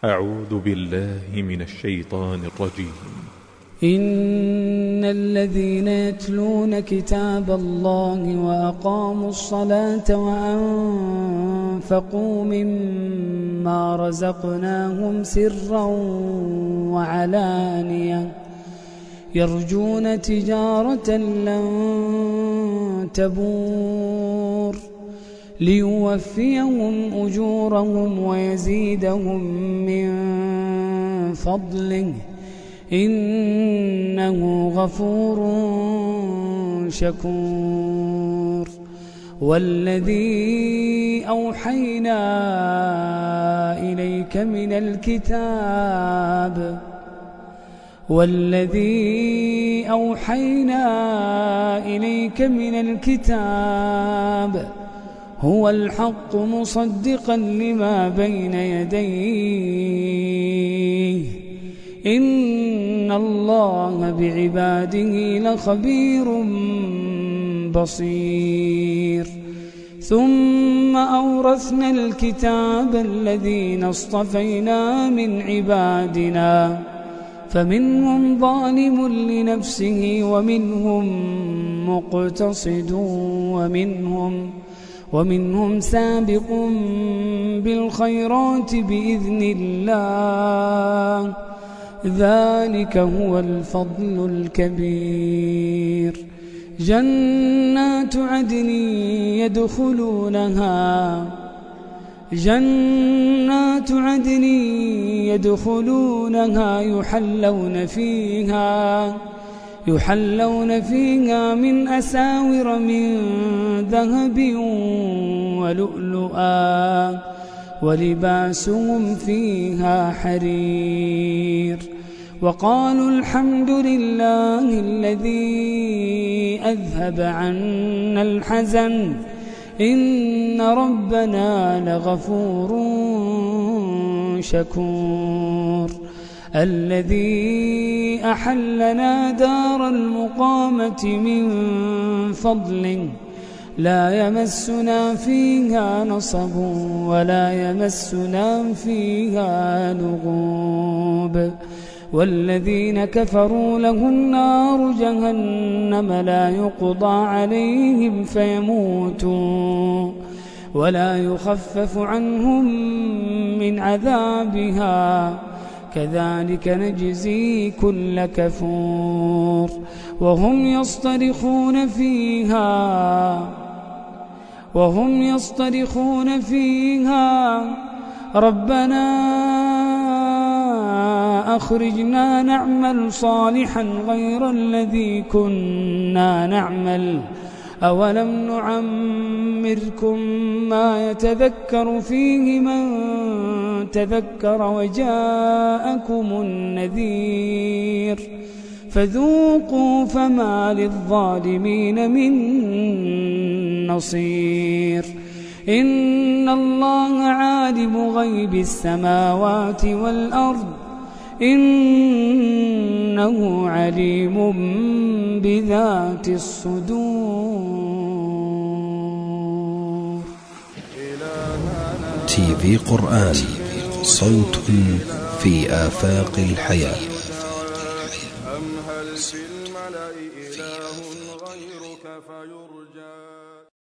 أعوذ بالله من الشيطان الرجيم. إن الذين يتلون كتاب الله وأقاموا الصلاة وأنفقوا مما رزقناهم سرا وعلانية يرجون تجارة لن تبور ليوفيهم أجورهم ويزيدهم من فضله إنه غفور شكور. والذي أوحينا إليك من الكتاب هو الحق مصدقا لما بين يديه إن الله بعباده لخبير بصير. ثم أورثنا الكتاب الذين اصطفينا من عبادنا فمنهم ظالم لنفسه ومنهم مقتصد ومنهم سابق بالخيرات بإذن الله ذلك هو الفضل الكبير. جنات عدن يدخلونها يحلون فيها من أساور من ذهب ولؤلؤا ولباسهم فيها حرير. وقالوا الحمد لله الذي أذهب عنا الحزن إن ربنا لغفور شكور. الذي أحلنا دار المقامة من فضله لا يمسنا فيها نصب ولا يمسنا فيها لغوب. والذين كفروا لهم نار جهنم لا يقضى عليهم فيموتوا ولا يخفف عنهم من عذابها كذلك نجزي كل كفور. وهم يصطرخون فيها ربنا أخرجنا نعمل صالحا غير الذي كنا نعمل أولم نعمركم ما يتذكر فيه من تذكر وجاءكم النذير فذوقوا فما للظالمين من نصير. إن الله عالم غيب السماوات والأرض إنه عليم بذات الصدور. TV قرآن صوت في آفاق الحياة.